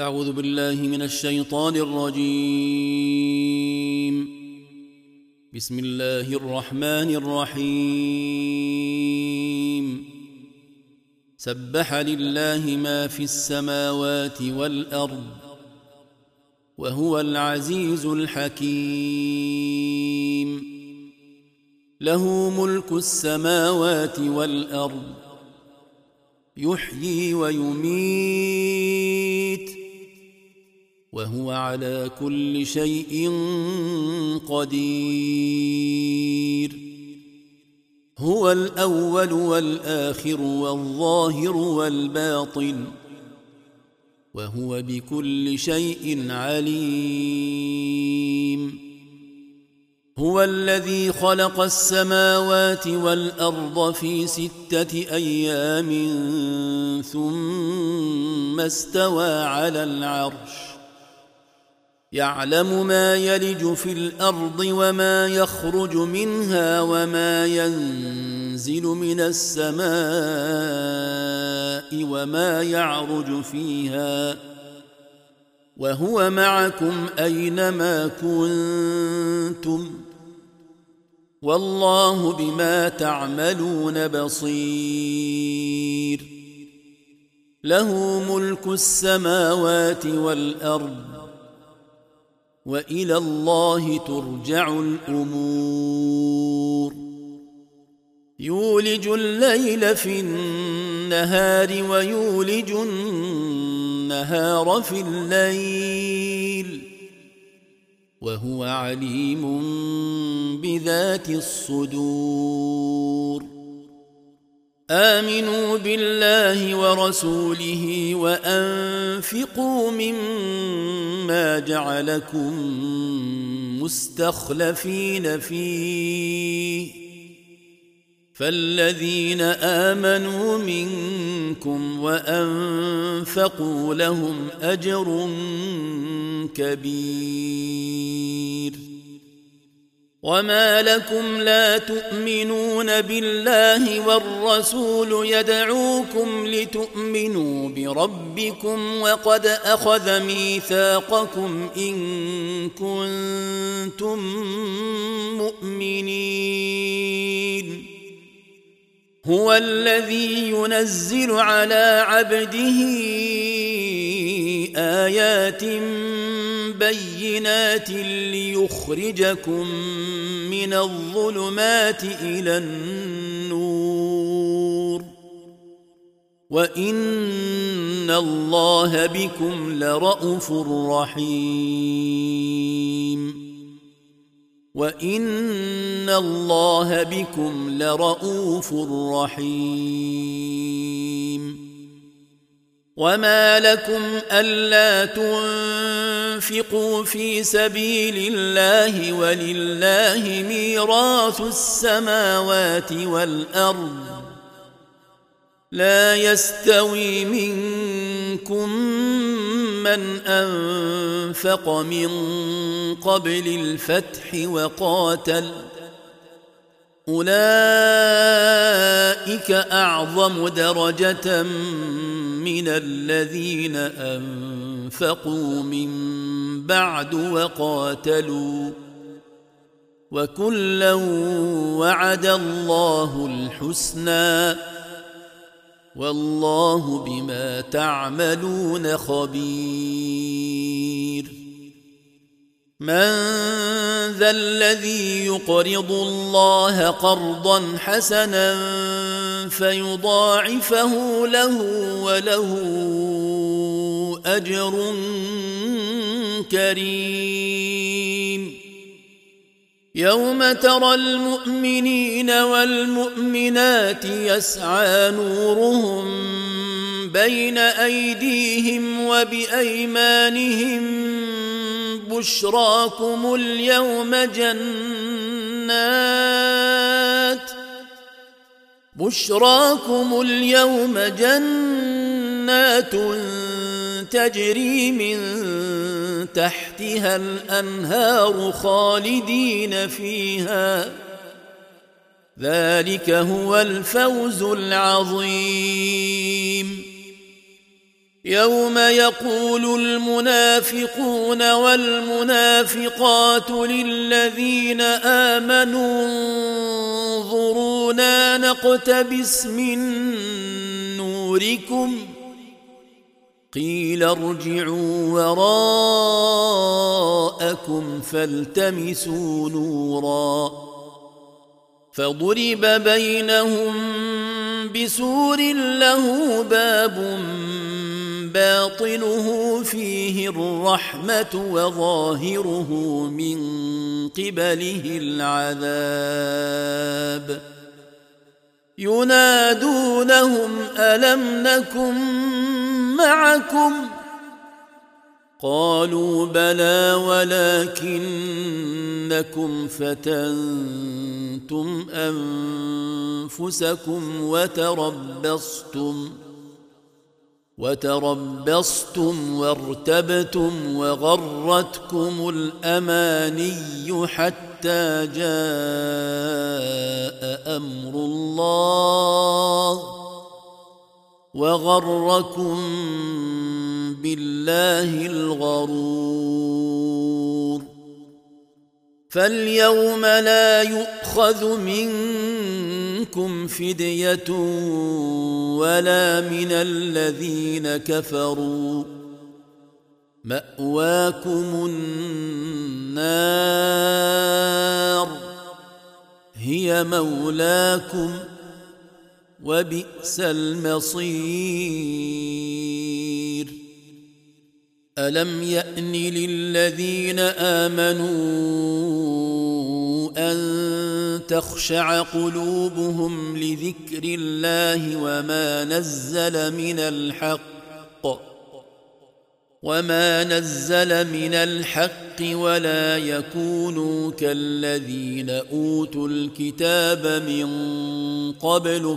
أعوذ بالله من الشيطان الرجيم. بسم الله الرحمن الرحيم. سبح لله ما في السماوات والأرض وهو العزيز الحكيم. له ملك السماوات والأرض يحيي ويميت وهو على كل شيء قدير. هو الأول والآخر والظاهر والباطن وهو بكل شيء عليم. هو الذي خلق السماوات والأرض في 6 أيام ثم استوى على العرش يعلم ما يلج في الأرض وما يخرج منها وما ينزل من السماء وما يعرج فيها وهو معكم أينما كنتم والله بما تعملون بصير. له ملك السماوات والأرض وإلى الله ترجع الأمور. يولج الليل في النهار ويولج النهار في الليل وهو عليم بذات الصدور. آمنوا بالله ورسوله وأنفقوا مما جعلكم مستخلفين فيه فالذين آمنوا منكم وأنفقوا لهم أجر كبير. وما لكم لا تؤمنون بالله والرسول يدعوكم لتؤمنوا بربكم وقد أخذ ميثاقكم إن كنتم مؤمنين. هو الذي ينزل على عبده آيات بينات ليخرجكم من الظلمات إلى النور وإن الله بكم لرءوف رحيم. وإن الله بكم لرءوف رحيم. وما لكم ألا تنفقوا في سبيل الله ولله ميراث السماوات والأرض لا يستوي منكم من أنفق من قبل الفتح وقاتل أولئك أعظم درجة من الذين أنفقوا من بعد وقاتلوا وكلا وعد الله الحسنى والله بما تعملون خبير. من ذا الذي يقرض الله قرضا حسنا فيضاعفه له وله أجر كريم. يوم ترى المؤمنين والمؤمنات يسعى نورهم بين أيديهم وبأيمانهم بشراكم اليوم جنات تجري من تحتها الأنهار خالدين فيها ذلك هو الفوز العظيم. يوم يقول المنافقون والمنافقات للذين آمنوا انظرونا نقتبس من نوركم قيل ارجعوا وراءكم فالتمسوا نورا فضرب بينهم بسور له باب باطنه فيه الرحمة وظاهره من قبله العذاب ينادونهم ألم نكن معكم قالوا بلى ولكنكم فتنتم أنفسكم وتربصتم وارتبتم وغرتكم الأماني حتى جاء أمر الله وغركم بالله الغرور فاليوم لا يؤخذ منكم فدية ولا من الذين كفروا مأواكم النار هي مولاكم وبئس المصير ألم يأن للذين آمنوا أن تخشع قلوبهم لذكر الله وما نزل من الحق ولا يكونوا كالذين أوتوا الكتاب من قبل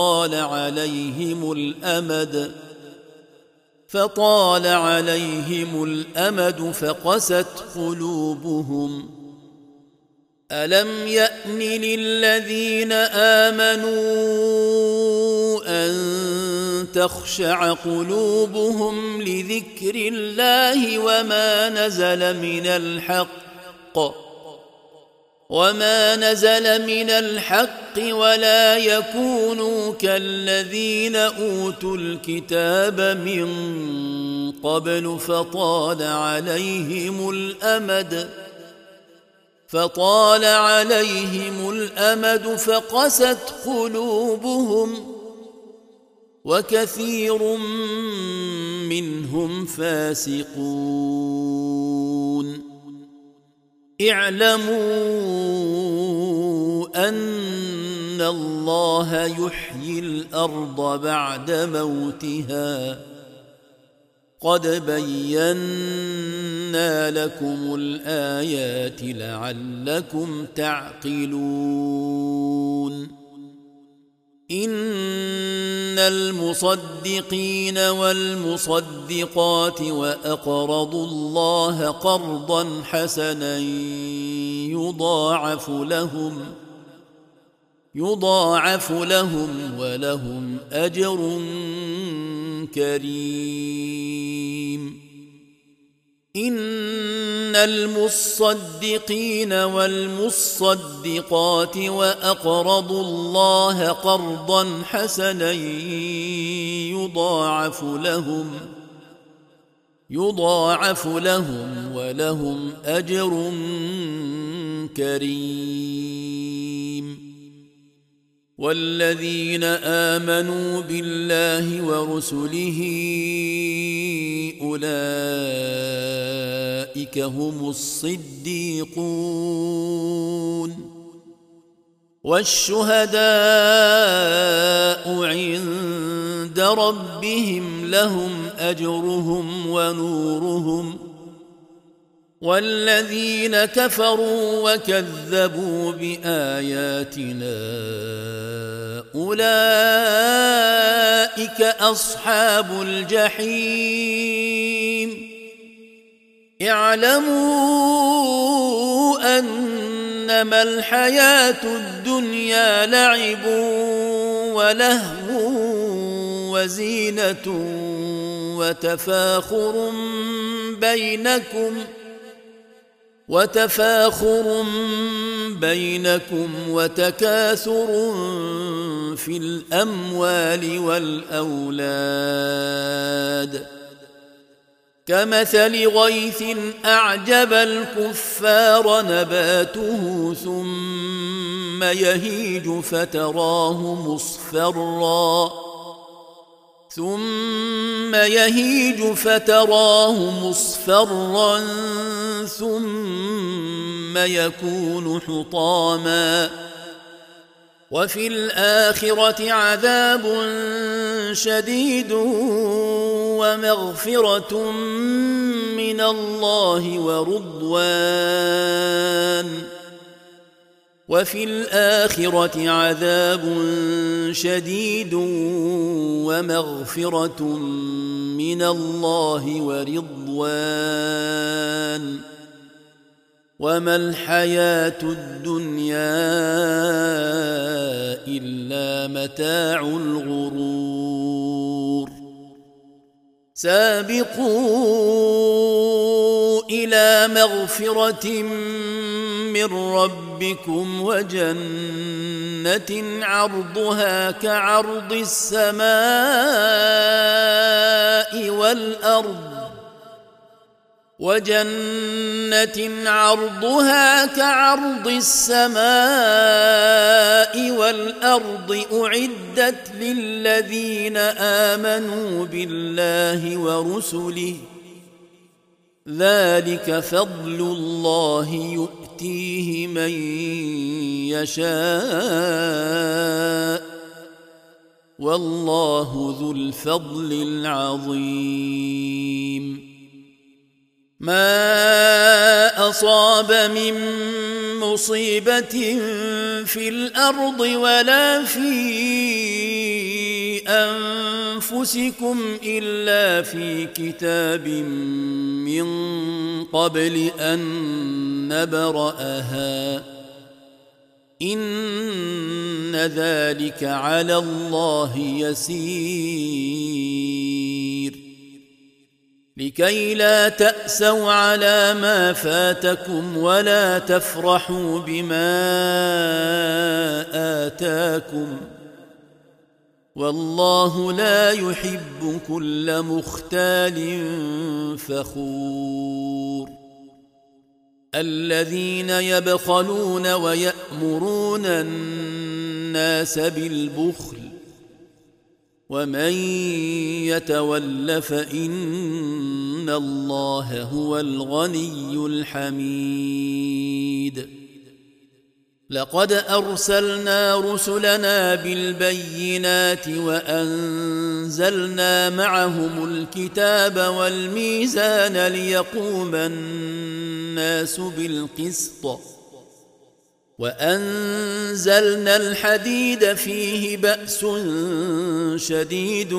فطال عليهم الأمد فقست قلوبهم ألم يأن للذين آمنوا أن تخشع قلوبهم لذكر الله وما نزل من الحق ولا يكونوا كالذين أوتوا الكتاب من قبل فطال عليهم الأمد فقست قلوبهم وكثير منهم فاسقون اعلموا أن الله يحيي الأرض بعد موتها قد بينا لكم الآيات لعلكم تعقلون إن المصدقين والمصدقات وأقرضوا الله قرضا حسنا يضاعف لهم ولهم أجر كريم إن المصدقين والمصدقات وأقرضوا الله قرضا حسنا يضاعف لهم ولهم أجر كريم والذين آمنوا بالله ورسله أولئك هم الصديقون والشهداء عند ربهم لهم أجرهم ونورهم والذين كفروا وكذبوا بآياتنا أولئك أصحاب الجحيم اعلموا أنما الحياة الدنيا لعب ولهو وزينة وتفاخر بينكم وتكاثر في الأموال والأولاد كمثل غيث أعجب الكفار نباته ثم يهيج فتراه مصفرا ثم يكون حطاما وفي الآخرة عذاب شديد ومغفرة من الله ورضوان وما الحياة الدنيا إلا متاع الغرور سابقوا إلى مغفرة من ربكم وجنة عرضها كعرض السماء والأرض أعدت للذين آمنوا بالله ورسله ذلك فضل الله يؤتيه من يشاء والله ذو الفضل العظيم ما أصاب من مصيبة في الأرض ولا في أنفسكم إلا في كتاب من قبل أن نبرأها إن ذلك على الله يسير لكي لا تأسوا على ما فاتكم ولا تفرحوا بما آتاكم والله لا يحب كل مختال فخور الذين يبخلون ويأمرون الناس بالبخل ومن يتول فإن الله هو الغني الحميد لقد أرسلنا رسلنا بالبينات وأنزلنا معهم الكتاب والميزان ليقوم الناس بالقسط وأنزلنا الحديد فيه بأس شديد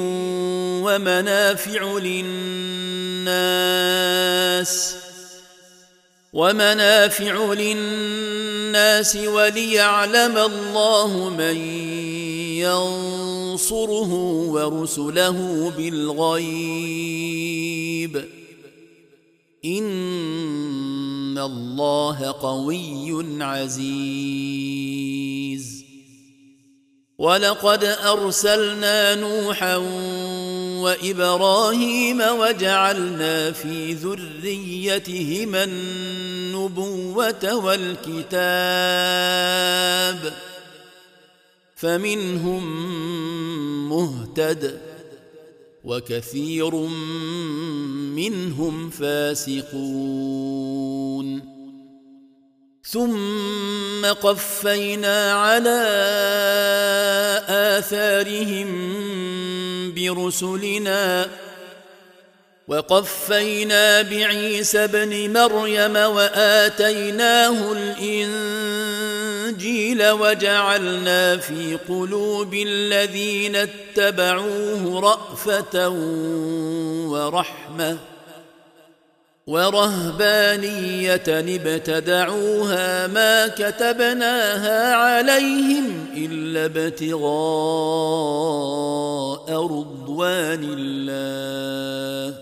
ومنافع للناس وليعلم الله من ينصره ورسله بالغيب إن الله قوي عزيز ولقد أرسلنا نوحا وإبراهيم وجعلنا في ذريتهما النبوة والكتاب فمنهم مهتد وكثير منهم فاسقون ثم قفينا على آثارهم برسلنا وقفينا بعيسى ابن مريم وآتيناه الإنجيل وجعلنا في قلوب الذين اتبعوه رأفة ورهبانية ابتدعوها ما كتبناها عليهم إلا ابتغاء رضوان الله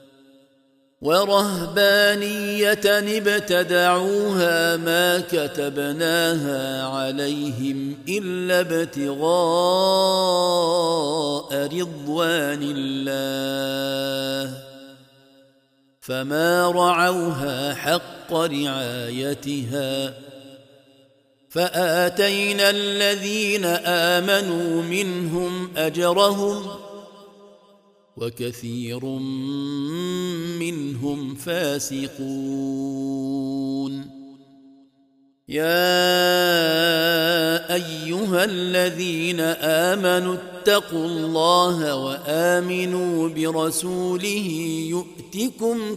فما رعوها حق رعايتها فآتينا الذين آمنوا منهم أجرهم وكثير منهم فاسقون. يا أيها الذين آمنوا اتقوا الله وآمنوا برسوله يؤتكم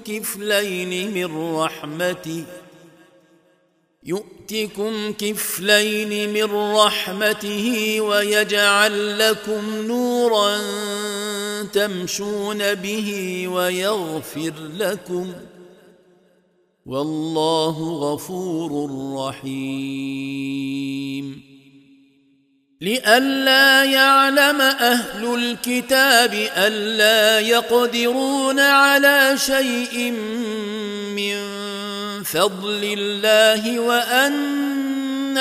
كفلين من رحمته ويجعل لكم نورا تمشون به ويغفر لكم والله غفور رحيم. لئلا يعلم أهل الكتاب ألا يقدرون على شيء من فضل الله وأن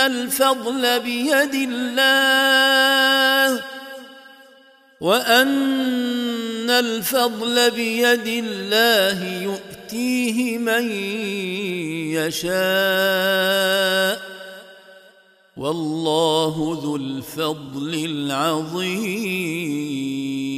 الفضل بيد الله يؤتيه من يشاء والله ذو الفضل العظيم.